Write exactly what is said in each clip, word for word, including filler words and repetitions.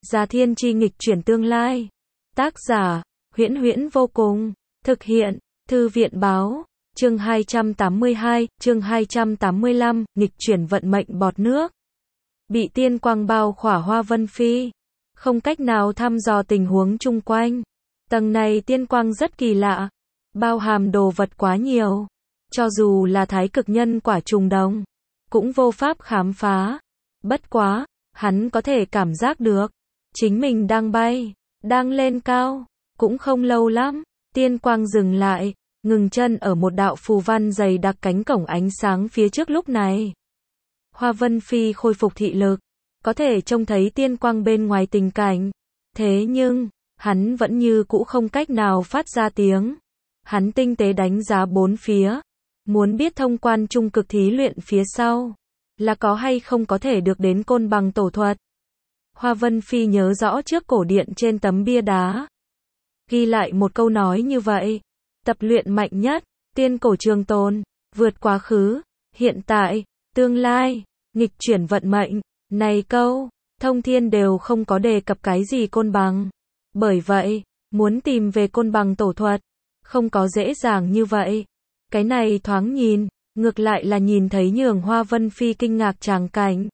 Già Thiên Chi nghịch chuyển tương lai. Tác giả, Huyễn Huyễn vô cùng. Thực hiện, Thư viện báo. Chương hai trăm tám mươi hai, chương hai trăm tám mươi lăm, nghịch chuyển vận mệnh bọt nước. Bị tiên quang bao khỏa Hoa Vân Phi. Không cách nào thăm dò tình huống chung quanh. Tầng này tiên quang rất kỳ lạ. Bao hàm đồ vật quá nhiều. Cho dù là thái cực nhân quả trùng đồng, cũng vô pháp khám phá. Bất quá, hắn có thể cảm giác được. Chính mình đang bay, đang lên cao. Cũng không lâu lắm, tiên quang dừng lại, ngừng chân ở một đạo phù văn dày đặc cánh cổng ánh sáng phía trước lúc này. Hoa Vân Phi khôi phục thị lực, có thể trông thấy tiên quang bên ngoài tình cảnh. Thế nhưng, hắn vẫn như cũ không cách nào phát ra tiếng. Hắn tinh tế đánh giá bốn phía, muốn biết thông quan trung cực thí luyện phía sau, là có hay không có thể được đến côn bằng tổ thuật. Hoa Vân Phi nhớ rõ trước cổ điện trên tấm bia đá. Ghi lại một câu nói như vậy. Tập luyện mạnh nhất, tiên cổ trường tồn, vượt quá khứ, hiện tại, tương lai, nghịch chuyển vận mệnh. Này câu, thông thiên đều không có đề cập cái gì côn bằng. Bởi vậy, muốn tìm về côn bằng tổ thuật, không có dễ dàng như vậy. Cái này thoáng nhìn, ngược lại là nhìn thấy nhường Hoa Vân Phi kinh ngạc tràng cảnh.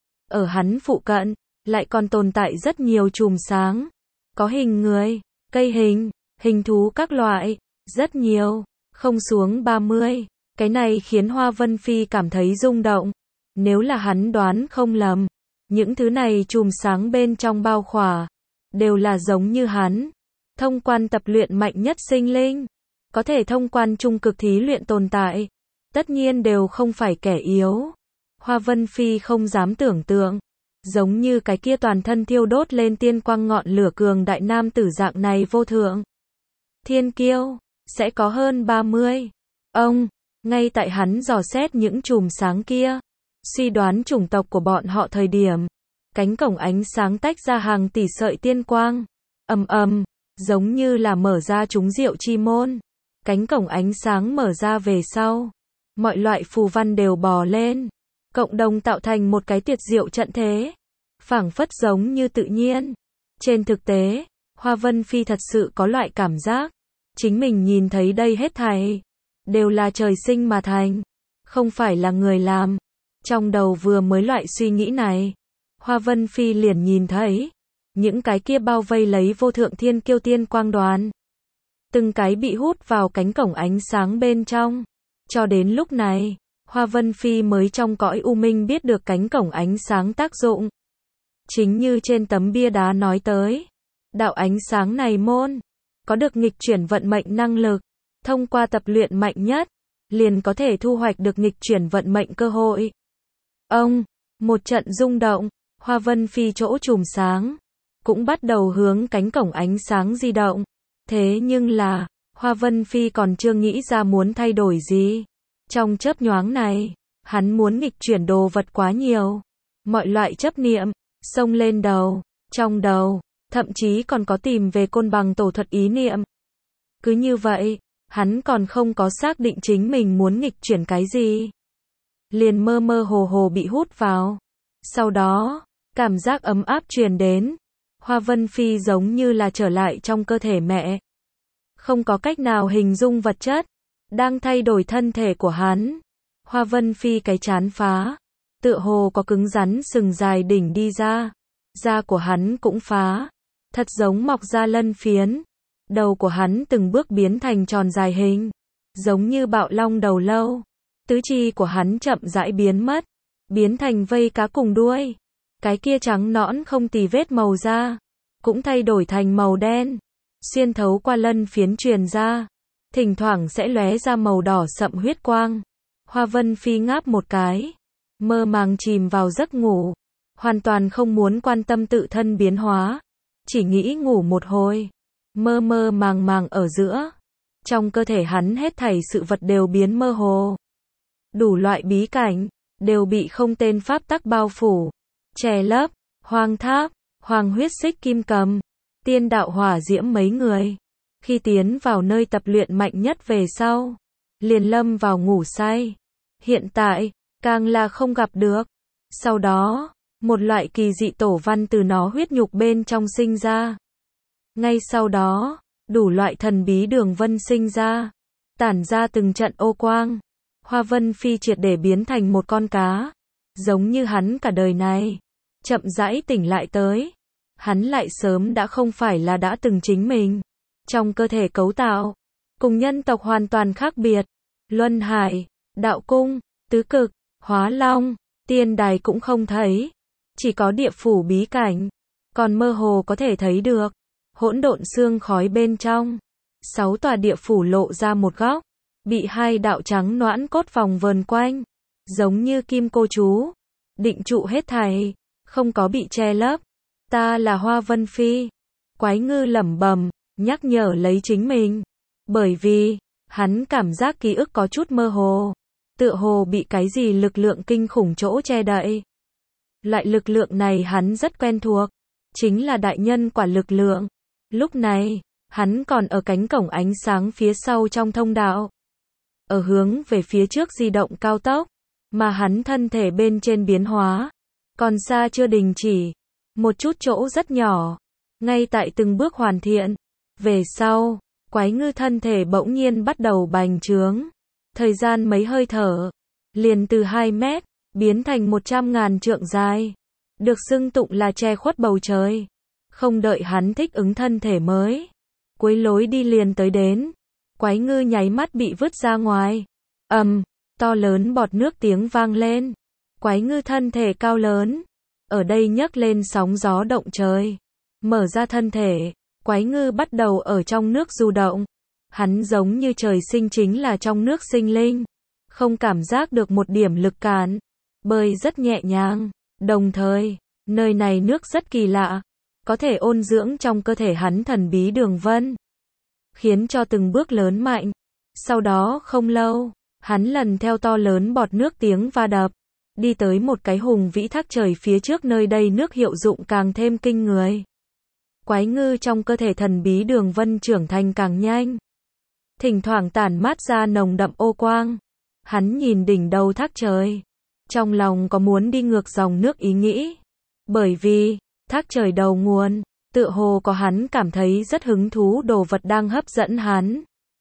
Ở hắn phụ cận, lại còn tồn tại rất nhiều chùm sáng. Có hình người, cây hình, hình thú các loại, rất nhiều, không xuống ba mươi. Cái này khiến Hoa Vân Phi cảm thấy rung động. Nếu là hắn đoán không lầm, những thứ này chùm sáng bên trong bao khỏa, đều là giống như hắn. Thông quan tập luyện mạnh nhất sinh linh, có thể thông quan trung cực thí luyện tồn tại, tất nhiên đều không phải kẻ yếu. Hoa Vân Phi không dám tưởng tượng, giống như cái kia toàn thân thiêu đốt lên tiên quang ngọn lửa cường đại nam tử dạng này vô thượng. Thiên kiêu, sẽ có hơn ba mươi. Ông, ngay tại hắn dò xét những chùm sáng kia, suy đoán chủng tộc của bọn họ thời điểm, cánh cổng ánh sáng tách ra hàng tỷ sợi tiên quang, ầm ầm, giống như là mở ra chúng diệu chi môn. Cánh cổng ánh sáng mở ra về sau, mọi loại phù văn đều bò lên, cộng đồng tạo thành một cái tuyệt diệu trận thế, phảng phất giống như tự nhiên. Trên thực tế, Hoa Vân Phi thật sự có loại cảm giác, chính mình nhìn thấy đây hết thảy, đều là trời sinh mà thành, không phải là người làm. Trong đầu vừa mới loại suy nghĩ này, Hoa Vân Phi liền nhìn thấy, những cái kia bao vây lấy vô thượng thiên kiêu tiên quang đoàn. Từng cái bị hút vào cánh cổng ánh sáng bên trong. Cho đến lúc này, Hoa Vân Phi mới trong cõi u minh biết được cánh cổng ánh sáng tác dụng. Chính như trên tấm bia đá nói tới, đạo ánh sáng này môn, có được nghịch chuyển vận mệnh năng lực, thông qua tập luyện mạnh nhất, liền có thể thu hoạch được nghịch chuyển vận mệnh cơ hội. Ông, một trận rung động, Hoa Vân Phi chỗ chùm sáng, cũng bắt đầu hướng cánh cổng ánh sáng di động. Thế nhưng là, Hoa Vân Phi còn chưa nghĩ ra muốn thay đổi gì. Trong chớp nhoáng này, hắn muốn nghịch chuyển đồ vật quá nhiều. Mọi loại chấp niệm, xông lên đầu, trong đầu, thậm chí còn có tìm về côn bằng tổ thuật ý niệm. Cứ như vậy, hắn còn không có xác định chính mình muốn nghịch chuyển cái gì. Liền mơ mơ hồ hồ bị hút vào. Sau đó, cảm giác ấm áp truyền đến. Hoa Vân Phi giống như là trở lại trong cơ thể mẹ. Không có cách nào hình dung vật chất đang thay đổi thân thể của hắn. Hoa Vân Phi cái trán phá, tựa hồ có cứng rắn sừng dài đỉnh đi ra. Da của hắn cũng phá, thật giống mọc ra lân phiến. Đầu của hắn từng bước biến thành tròn dài hình, giống như bạo long đầu lâu. Tứ chi của hắn chậm rãi biến mất, biến thành vây cá cùng đuôi. Cái kia trắng nõn không tì vết màu da, cũng thay đổi thành màu đen, xuyên thấu qua lân phiến truyền ra, thỉnh thoảng sẽ lóe ra màu đỏ sậm huyết quang. Hoa Vân Phi ngáp một cái, mơ màng chìm vào giấc ngủ, hoàn toàn không muốn quan tâm tự thân biến hóa, chỉ nghĩ ngủ một hồi. Mơ mơ màng màng ở giữa, trong cơ thể hắn hết thảy sự vật đều biến mơ hồ. Đủ loại bí cảnh, đều bị không tên pháp tắc bao phủ, che lấp. Hoang Tháp, Hoàng Huyết Xích Kim Cầm, Tiên Đạo Hỏa Diễm mấy người, khi tiến vào nơi tập luyện mạnh nhất về sau, liền lâm vào ngủ say. Hiện tại, càng là không gặp được. Sau đó, Một loại kỳ dị tổ văn từ nó huyết nhục bên trong sinh ra. Ngay sau đó, đủ loại thần bí đường vân sinh ra, tản ra từng trận ô quang. Hoa Vân Phi triệt để biến thành một con cá, giống như hắn cả đời này, chậm rãi tỉnh lại tới. Hắn lại sớm đã không phải là đã từng chính mình. Trong cơ thể cấu tạo, cùng nhân tộc hoàn toàn khác biệt. Luân hải, đạo cung, tứ cực, hóa long, tiên đài cũng không thấy. Chỉ có địa phủ bí cảnh, còn mơ hồ có thể thấy được hỗn độn sương khói bên trong. Sáu tòa địa phủ lộ ra một góc, bị hai đạo trắng noãn cốt vòng vờn quanh, giống như kim cô chú, định trụ hết thảy, không có bị che lấp. Ta là Hoa Vân Phi. Quái ngư lẩm bẩm, nhắc nhở lấy chính mình. Bởi vì, hắn cảm giác ký ức có chút mơ hồ, tựa hồ bị cái gì lực lượng kinh khủng chỗ che đậy. Loại lực lượng này hắn rất quen thuộc, chính là đại nhân quả lực lượng. Lúc này, hắn còn ở cánh cổng ánh sáng phía sau trong thông đạo, ở hướng về phía trước di động cao tốc, mà hắn thân thể bên trên biến hóa, còn xa chưa đình chỉ, một chút chỗ rất nhỏ, ngay tại từng bước hoàn thiện. Về sau, quái ngư thân thể bỗng nhiên bắt đầu bành trướng, thời gian mấy hơi thở, liền từ hai mét, biến thành một trăm ngàn trượng dài, được xưng tụng là che khuất bầu trời. Không đợi hắn thích ứng thân thể mới, cuối lối đi liền tới đến, quái ngư nháy mắt bị vứt ra ngoài. Ầm, um, to lớn bọt nước tiếng vang lên. Quái ngư thân thể cao lớn, ở đây nhấc lên sóng gió động trời. Mở ra thân thể, quái ngư bắt đầu ở trong nước du động. Hắn giống như trời sinh chính là trong nước sinh linh, không cảm giác được một điểm lực cản, bơi rất nhẹ nhàng. Đồng thời, nơi này nước rất kỳ lạ, có thể ôn dưỡng trong cơ thể hắn thần bí đường vân, khiến cho từng bước lớn mạnh. Sau đó không lâu, hắn lần theo to lớn bọt nước tiếng va đập, đi tới một cái hùng vĩ thác trời phía trước, nơi đây nước hiệu dụng càng thêm kinh người. Quái ngư trong cơ thể thần bí đường vân trưởng thành càng nhanh, thỉnh thoảng tản mát ra nồng đậm ô quang. Hắn nhìn đỉnh đầu thác trời, trong lòng có muốn đi ngược dòng nước ý nghĩ, bởi vì thác trời đầu nguồn, tựa hồ có hắn cảm thấy rất hứng thú đồ vật đang hấp dẫn hắn.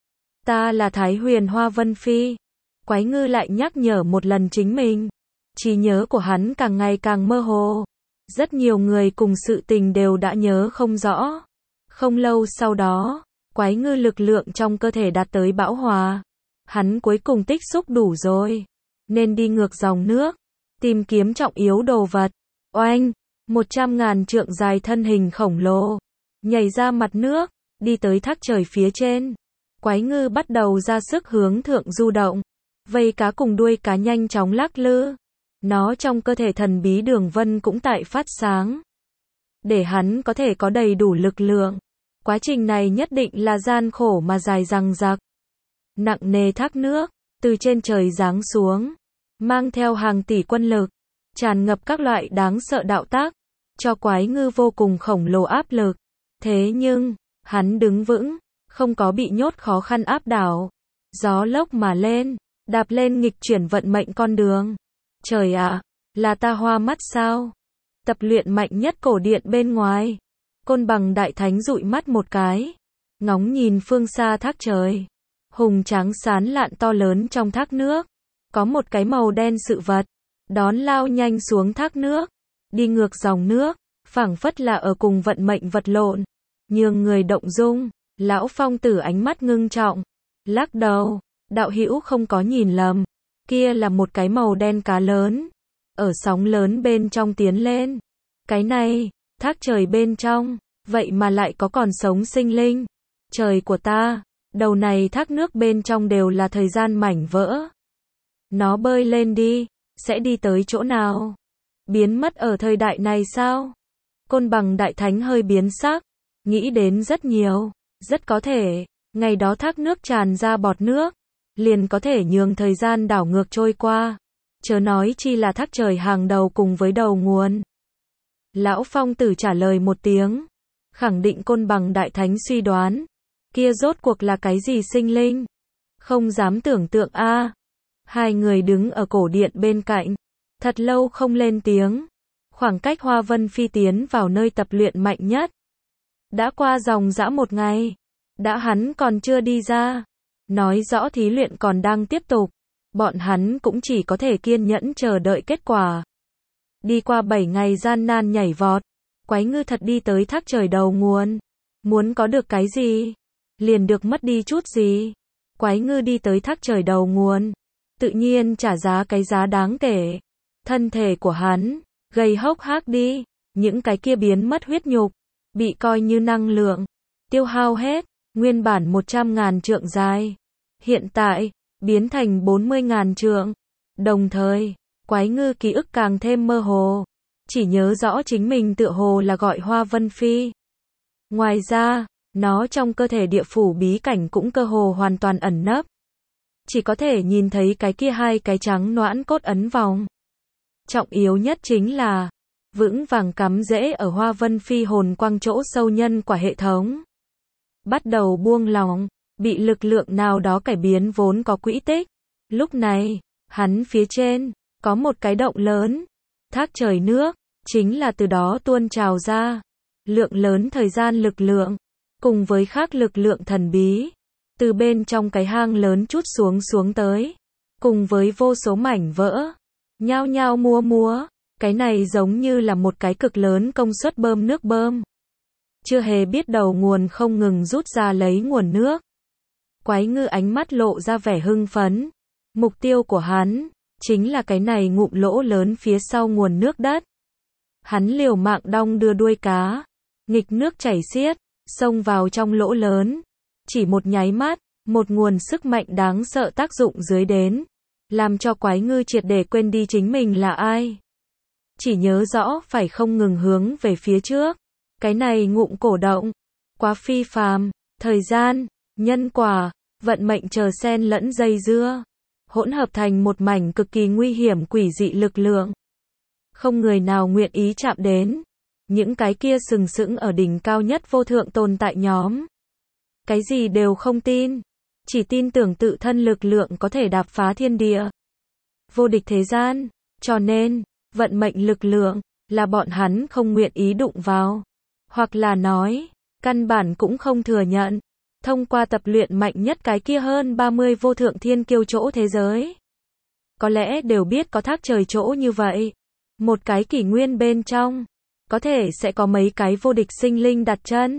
Ta là Thái Huyền Hoa Vân Phi. Quái ngư lại nhắc nhở một lần chính mình. Trí nhớ của hắn càng ngày càng mơ hồ. Rất nhiều người cùng sự tình đều đã nhớ không rõ. Không lâu sau đó, quái ngư lực lượng trong cơ thể đạt tới bão hòa. Hắn cuối cùng tích xúc đủ rồi, nên đi ngược dòng nước, tìm kiếm trọng yếu đồ vật. Oanh! Một trăm ngàn trượng dài thân hình khổng lồ, nhảy ra mặt nước, đi tới thác trời phía trên. Quái ngư bắt đầu ra sức hướng thượng du động, vây cá cùng đuôi cá nhanh chóng lắc lư. Nó trong cơ thể thần bí đường vân cũng tại phát sáng, để hắn có thể có đầy đủ lực lượng. Quá trình này nhất định là gian khổ mà dài dằng dặc. Nặng nề thác nước, từ trên trời giáng xuống, mang theo hàng tỷ quân lực, tràn ngập các loại đáng sợ đạo tác, cho quái ngư vô cùng khổng lồ áp lực. Thế nhưng, hắn đứng vững, không có bị nhốt khó khăn áp đảo. Gió lốc mà lên, đạp lên nghịch chuyển vận mệnh con đường. Trời ạ, là ta hoa mắt sao? Tập luyện mạnh nhất cổ điện bên ngoài. Côn Bằng Đại Thánh dụi mắt một cái, ngóng nhìn phương xa thác trời. Hùng tráng sán lạn to lớn trong thác nước, có một cái màu đen sự vật, đón lao nhanh xuống thác nước, đi ngược dòng nước, phảng phất là ở cùng vận mệnh vật lộn, nhường người động dung. Lão Phong Tử ánh mắt ngưng trọng, lắc đầu, đạo hữu không có nhìn lầm, kia là một cái màu đen cá lớn, ở sóng lớn bên trong tiến lên. Cái này, thác trời bên trong, vậy mà lại có còn sống sinh linh. Trời của ta, đầu này thác nước bên trong đều là thời gian mảnh vỡ. Nó bơi lên đi, sẽ đi tới chỗ nào? Biến mất ở thời đại này sao? Côn Bằng Đại Thánh hơi biến sắc, nghĩ đến rất nhiều, rất có thể, ngày đó thác nước tràn ra bọt nước, liền có thể nhường thời gian đảo ngược trôi qua, chớ nói chi là thác trời hàng đầu cùng với đầu nguồn. Lão Phong Tử trả lời một tiếng, khẳng định Côn Bằng Đại Thánh suy đoán, kia rốt cuộc là cái gì sinh linh? Không dám tưởng tượng a. À. Hai người đứng ở cổ điện bên cạnh, thật lâu không lên tiếng, Khoảng cách Hoa Vân Phi tiến vào nơi tập luyện mạnh nhất. Đã qua dòng dã một ngày. Đã hắn còn chưa đi ra. Nói rõ thí luyện còn đang tiếp tục. Bọn hắn cũng chỉ có thể kiên nhẫn chờ đợi kết quả. Đi qua bảy ngày gian nan nhảy vọt. Quái ngư thật đi tới thác trời đầu nguồn. Muốn có được cái gì? Liền được mất đi chút gì? Quái ngư đi tới thác trời đầu nguồn. Tự nhiên trả giá cái giá đáng kể. Thân thể của hắn gầy hốc hác đi. Những cái kia biến mất huyết nhục. Bị coi như năng lượng. Tiêu hao hết. Nguyên bản một trăm ngàn trượng dài. Hiện tại, biến thành bốn mươi ngàn trượng. Đồng thời, quái ngư ký ức càng thêm mơ hồ. Chỉ nhớ rõ chính mình tựa hồ là gọi Hoa Vân Phi. Ngoài ra, nó trong cơ thể địa phủ bí cảnh cũng cơ hồ hoàn toàn ẩn nấp. Chỉ có thể nhìn thấy cái kia hai cái trắng noãn cốt ấn vòng. Trọng yếu nhất chính là vững vàng cắm rễ ở Hoa Vân Phi hồn quang chỗ sâu nhân quả hệ thống. Bắt đầu buông lỏng, bị lực lượng nào đó cải biến vốn có quỹ tích. Lúc này, hắn phía trên có một cái động lớn, thác trời nước, chính là từ đó tuôn trào ra. Lượng lớn thời gian lực lượng, cùng với khác lực lượng thần bí, từ bên trong cái hang lớn chút xuống xuống tới, cùng với vô số mảnh vỡ, nhao nhao múa múa, cái này giống như là một cái cực lớn công suất bơm nước bơm. Chưa hề biết đầu nguồn không ngừng rút ra lấy nguồn nước. Quái ngư ánh mắt lộ ra vẻ hưng phấn. Mục tiêu của hắn chính là cái này ngụm lỗ lớn phía sau nguồn nước đất. Hắn liều mạng đong đưa đuôi cá, nghịch nước chảy xiết, xông vào trong lỗ lớn. Chỉ một nháy mắt, một nguồn sức mạnh đáng sợ tác dụng dưới đến, làm cho quái ngư triệt để quên đi chính mình là ai. Chỉ nhớ rõ phải không ngừng hướng về phía trước. Cái này ngụm cổ động, quá phi phàm, thời gian, nhân quả, vận mệnh chờ xen lẫn dây dưa, hỗn hợp thành một mảnh cực kỳ nguy hiểm quỷ dị lực lượng. Không người nào nguyện ý chạm đến. Những cái kia sừng sững ở đỉnh cao nhất vô thượng tồn tại nhóm. Cái gì đều không tin. Chỉ tin tưởng tự thân lực lượng có thể đạp phá thiên địa. Vô địch thế gian. Cho nên, vận mệnh lực lượng, là bọn hắn không nguyện ý đụng vào. Hoặc là nói, căn bản cũng không thừa nhận. Thông qua tập luyện mạnh nhất cái kia hơn ba mươi vô thượng thiên kiêu chỗ thế giới. Có lẽ đều biết có thác trời chỗ như vậy. Một cái kỷ nguyên bên trong, có thể sẽ có mấy cái vô địch sinh linh đặt chân.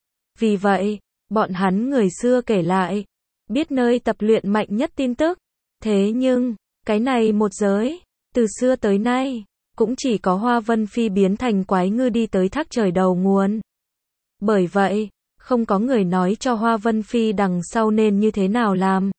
Vì vậy, bọn hắn người xưa kể lại, biết nơi tập luyện mạnh nhất tin tức. Thế nhưng, cái này một giới, từ xưa tới nay, cũng chỉ có Hoa Vân Phi biến thành quái ngư đi tới thác trời đầu nguồn. Bởi vậy, không có người nói cho Hoa Vân Phi đằng sau nên như thế nào làm.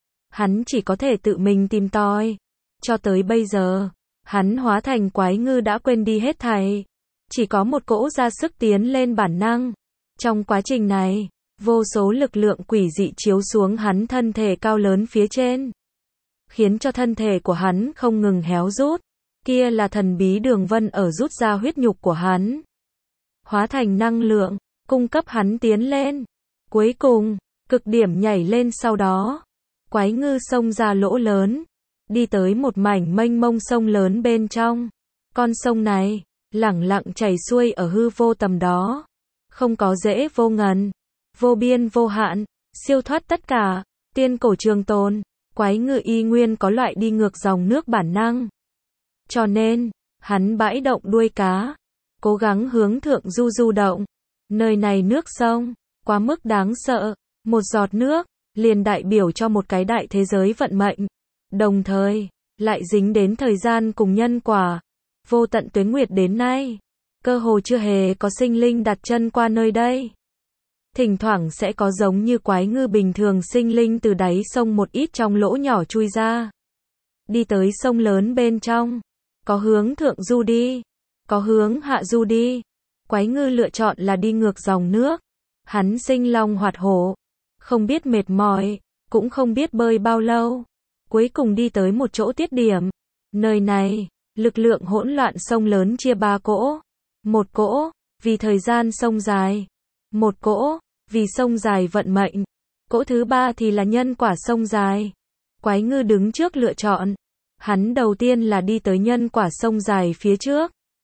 Hắn chỉ có thể tự mình tìm tòi. Cho tới bây giờ, hắn hóa thành quái ngư đã quên đi hết thảy. Chỉ có một cỗ ra sức tiến lên bản năng. Trong quá trình này, vô số lực lượng quỷ dị chiếu xuống hắn thân thể cao lớn phía trên. Khiến cho thân thể của hắn không ngừng héo rút. Kia là thần bí đường vân ở rút ra huyết nhục của hắn. Hóa thành năng lượng, cung cấp hắn tiến lên. Cuối cùng, cực điểm nhảy lên sau đó. Quái ngư xông ra lỗ lớn. Đi tới một mảnh mênh mông sông lớn bên trong. Con sông này, lẳng lặng chảy xuôi ở hư vô tầm đó. Không có dễ vô ngần. Vô biên vô hạn, siêu thoát tất cả. Tiên cổ trường tồn. Quái ngư y nguyên có loại đi ngược dòng nước bản năng. Cho nên, hắn bãi động đuôi cá. Cố gắng hướng thượng du du động. Nơi này nước sông, quá mức đáng sợ. Một giọt nước, liền đại biểu cho một cái đại thế giới vận mệnh. Đồng thời, lại dính đến thời gian cùng nhân quả. Vô tận tuế nguyệt đến nay, cơ hồ chưa hề có sinh linh đặt chân qua nơi đây. Thỉnh thoảng sẽ có giống như quái ngư bình thường sinh linh từ đáy sông một ít trong lỗ nhỏ chui ra. Đi tới sông lớn bên trong. Có hướng thượng du đi. Có hướng hạ du đi. Quái ngư lựa chọn là đi ngược dòng nước. Hắn sinh long hoạt hổ. Không biết mệt mỏi. Cũng không biết bơi bao lâu. Cuối cùng đi tới một chỗ tiết điểm. Nơi này, lực lượng hỗn loạn sông lớn chia ba cỗ. Một cỗ, vì thời gian sông dài. Một cỗ, vì sông dài vận mệnh. Cỗ thứ ba thì là nhân quả sông dài. Quái ngư đứng trước lựa chọn. Hắn đầu tiên là đi tới nhân quả sông dài phía trước.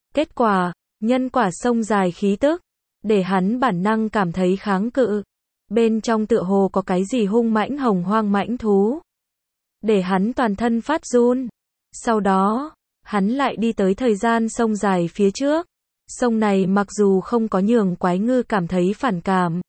Kết quả, nhân quả sông dài khí tức, để hắn bản năng cảm thấy kháng cự. Bên trong tựa hồ có cái gì hung mãnh hồng hoang mãnh thú. Để hắn toàn thân phát run. Sau đó, hắn lại đi tới thời gian sông dài phía trước. Sông này mặc dù không có nhường Quái Ngư cảm thấy phản cảm.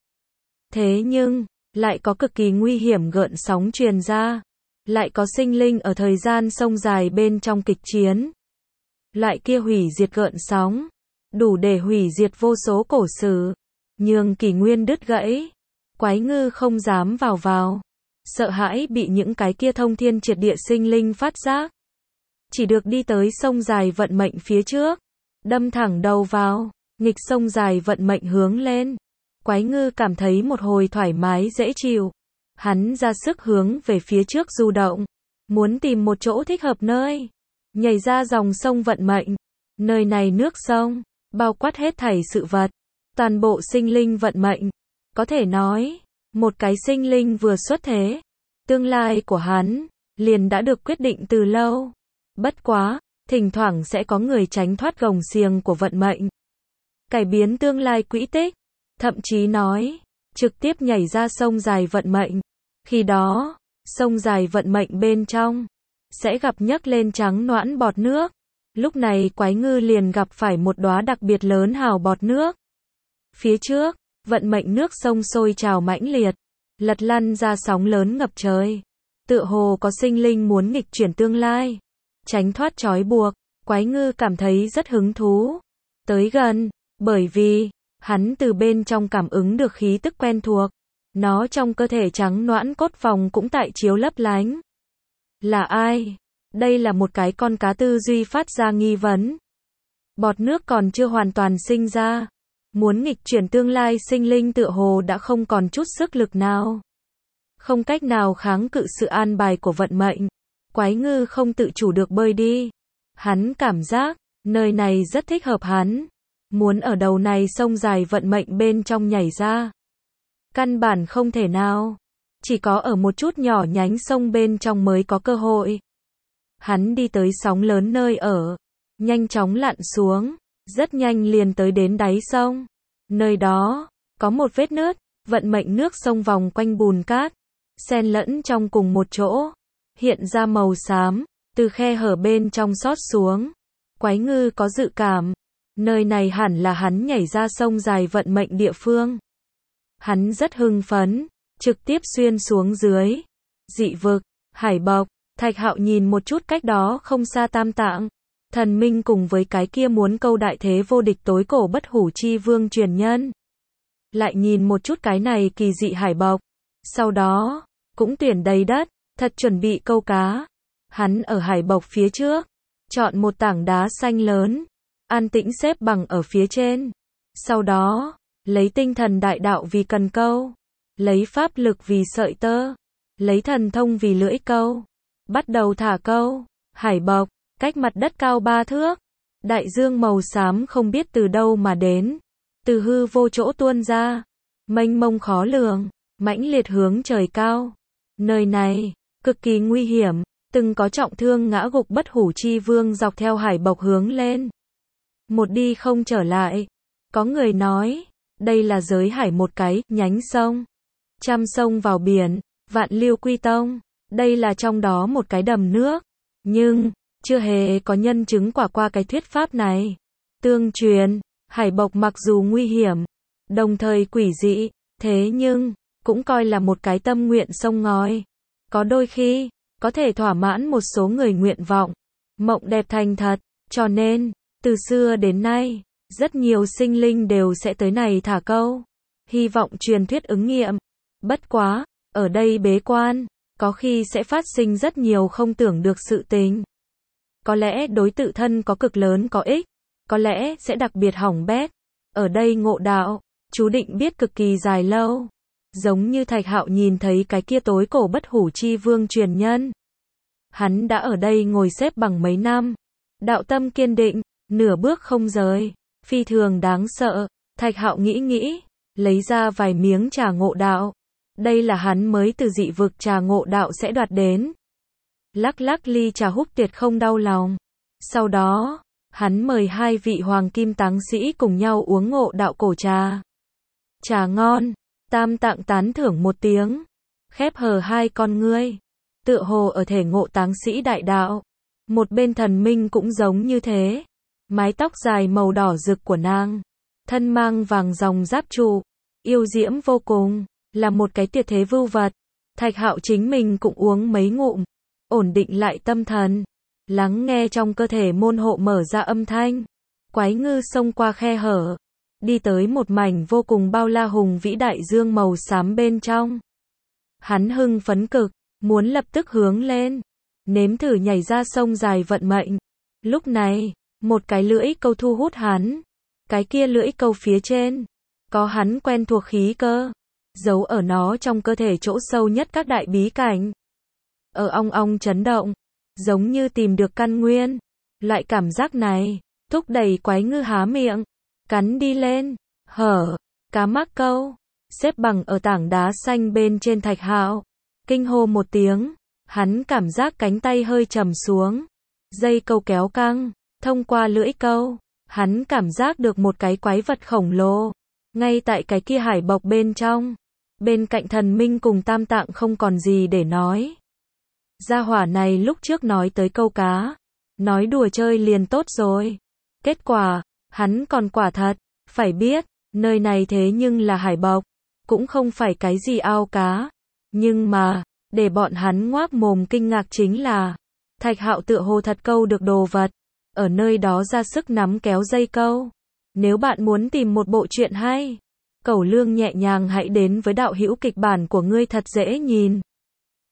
Thế nhưng, lại có cực kỳ nguy hiểm gợn sóng truyền ra. Lại có sinh linh ở thời gian sông dài bên trong kịch chiến. Loại kia hủy diệt gợn sóng, đủ để hủy diệt vô số cổ sử, nhường kỷ nguyên đứt gãy. Quái Ngư không dám vào vào, sợ hãi bị những cái kia thông thiên triệt địa sinh linh phát giác. Chỉ được đi tới sông dài vận mệnh phía trước, đâm thẳng đầu vào, nghịch sông dài vận mệnh hướng lên. Quái Ngư cảm thấy một hồi thoải mái dễ chịu. Hắn ra sức hướng về phía trước du động, muốn tìm một chỗ thích hợp nơi, nhảy ra dòng sông vận mệnh. Nơi này nước sông, bao quát hết thảy sự vật, toàn bộ sinh linh vận mệnh. Có thể nói, một cái sinh linh vừa xuất thế, tương lai của hắn, liền đã được quyết định từ lâu. Bất quá, thỉnh thoảng sẽ có người tránh thoát gồng xiềng của vận mệnh, cải biến tương lai quỹ tích, thậm chí nói, trực tiếp nhảy ra sông dài vận mệnh. Khi đó, sông dài vận mệnh bên trong, sẽ gặp nhấc lên trắng noãn bọt nước. Lúc này Quái Ngư liền gặp phải một đóa đặc biệt lớn hào bọt nước. Phía trước, vận mệnh nước sông sôi trào mãnh liệt, lật lăn ra sóng lớn ngập trời. Tựa hồ có sinh linh muốn nghịch chuyển tương lai, tránh thoát trói buộc. Quái Ngư cảm thấy rất hứng thú. Tới gần, bởi vì, hắn từ bên trong cảm ứng được khí tức quen thuộc. Nó trong cơ thể trắng noãn cốt vòng cũng tại chiếu lấp lánh. Là ai? Đây là một cái con cá tư duy phát ra nghi vấn. Bọt nước còn chưa hoàn toàn sinh ra. Muốn nghịch chuyển tương lai sinh linh tựa hồ đã không còn chút sức lực nào. Không cách nào kháng cự sự an bài của vận mệnh. Quái Ngư không tự chủ được bơi đi. Hắn cảm giác, nơi này rất thích hợp hắn. Muốn ở đầu này sông dài vận mệnh bên trong nhảy ra. Căn bản không thể nào. Chỉ có ở một chút nhỏ nhánh sông bên trong mới có cơ hội. Hắn đi tới sóng lớn nơi ở. Nhanh chóng lặn xuống. Rất nhanh liền tới đến đáy sông. Nơi đó, có một vết nứt. Vận mệnh nước sông vòng quanh bùn cát. Xen lẫn trong cùng một chỗ. Hiện ra màu xám. Từ khe hở bên trong xót xuống. Quái Ngư có dự cảm. Nơi này hẳn là hắn nhảy ra sông dài vận mệnh địa phương. Hắn rất hưng phấn, trực tiếp xuyên xuống dưới. Dị vực, hải bộc, Thạch Hạo nhìn một chút cách đó không xa Tam Tạng. Thần minh cùng với cái kia muốn câu đại thế vô địch tối cổ bất hủ chi vương truyền nhân. Lại nhìn một chút cái này kỳ dị hải bộc. Sau đó, cũng tuyển đầy đất, thật chuẩn bị câu cá. Hắn ở hải bộc phía trước, chọn một tảng đá xanh lớn, an tĩnh xếp bằng ở phía trên. Sau đó, lấy tinh thần đại đạo vì cần câu, lấy pháp lực vì sợi tơ, lấy thần thông vì lưỡi câu. Bắt đầu thả câu. Hải bộc, cách mặt đất cao ba thước. Đại dương màu xám không biết từ đâu mà đến. Từ hư vô chỗ tuôn ra. Mênh mông khó lường, mãnh liệt hướng trời cao. Nơi này, cực kỳ nguy hiểm. Từng có trọng thương ngã gục bất hủ chi vương dọc theo hải bộc hướng lên. Một đi không trở lại. Có người nói, đây là giới hải một cái, nhánh sông. Trăm sông vào biển, vạn lưu quy tông. Đây là trong đó một cái đầm nước. Nhưng, chưa hề có nhân chứng quả qua cái thuyết pháp này. Tương truyền, hải bộc mặc dù nguy hiểm, đồng thời quỷ dị, thế nhưng, cũng coi là một cái tâm nguyện sông ngòi. Có đôi khi, có thể thỏa mãn một số người nguyện vọng. Mộng đẹp thành thật, cho nên, từ xưa đến nay, rất nhiều sinh linh đều sẽ tới này thả câu. Hy vọng truyền thuyết ứng nghiệm. Bất quá, ở đây bế quan, có khi sẽ phát sinh rất nhiều không tưởng được sự tình. Có lẽ đối tự thân có cực lớn có ích, có lẽ sẽ đặc biệt hỏng bét. Ở đây ngộ đạo, chú định biết cực kỳ dài lâu. Giống như Thạch Hạo nhìn thấy cái kia tối cổ bất hủ chi vương truyền nhân. Hắn đã ở đây ngồi xếp bằng mấy năm. Đạo tâm kiên định, nửa bước không rời. Phi thường đáng sợ. Thạch Hạo nghĩ nghĩ, lấy ra vài miếng trà ngộ đạo. Đây là hắn mới từ dị vực trà ngộ đạo sẽ đoạt đến. Lắc lắc ly trà húc tuyệt không đau lòng. Sau đó, hắn mời hai vị hoàng kim táng sĩ cùng nhau uống ngộ đạo cổ trà. Trà ngon, Tam Tạng tán thưởng một tiếng, khép hờ hai con ngươi, tựa hồ ở thể ngộ táng sĩ đại đạo. Một bên thần minh cũng giống như thế, mái tóc dài màu đỏ rực của nàng, thân mang vàng ròng giáp trụ, yêu diễm vô cùng, là một cái tuyệt thế vưu vật. Thạch Hạo chính mình cũng uống mấy ngụm, ổn định lại tâm thần, lắng nghe trong cơ thể môn hộ mở ra âm thanh. Quái ngư xông qua khe hở, đi tới một mảnh vô cùng bao la hùng vĩ đại dương màu xám bên trong. Hắn hưng phấn cực, muốn lập tức hướng lên, nếm thử nhảy ra sông dài vận mệnh. Lúc này, một cái lưỡi câu thu hút hắn, cái kia lưỡi câu phía trên, có hắn quen thuộc khí cơ, giấu ở nó trong cơ thể chỗ sâu nhất các đại bí cảnh. Ở ong ong chấn động, giống như tìm được căn nguyên. Loại cảm giác này, thúc đẩy quái ngư há miệng, cắn đi lên, hở, cá mắc câu, xếp bằng ở tảng đá xanh bên trên Thạch Hạo. Kinh hô một tiếng, hắn cảm giác cánh tay hơi trầm xuống, dây câu kéo căng, thông qua lưỡi câu, hắn cảm giác được một cái quái vật khổng lồ, ngay tại cái kia hải bộc bên trong. Bên cạnh thần minh cùng Tam Tạng không còn gì để nói. Gia hỏa này lúc trước nói tới câu cá, nói đùa chơi liền tốt rồi. Kết quả, hắn còn quả thật, phải biết, nơi này thế nhưng là hải bộc, cũng không phải cái gì ao cá. Nhưng mà, để bọn hắn ngoác mồm kinh ngạc chính là, Thạch Hạo tựa hồ thật câu được đồ vật, ở nơi đó ra sức nắm kéo dây câu. Nếu bạn muốn tìm một bộ truyện hay, Cẩu Lương nhẹ nhàng hãy đến với đạo hữu kịch bản của ngươi thật dễ nhìn.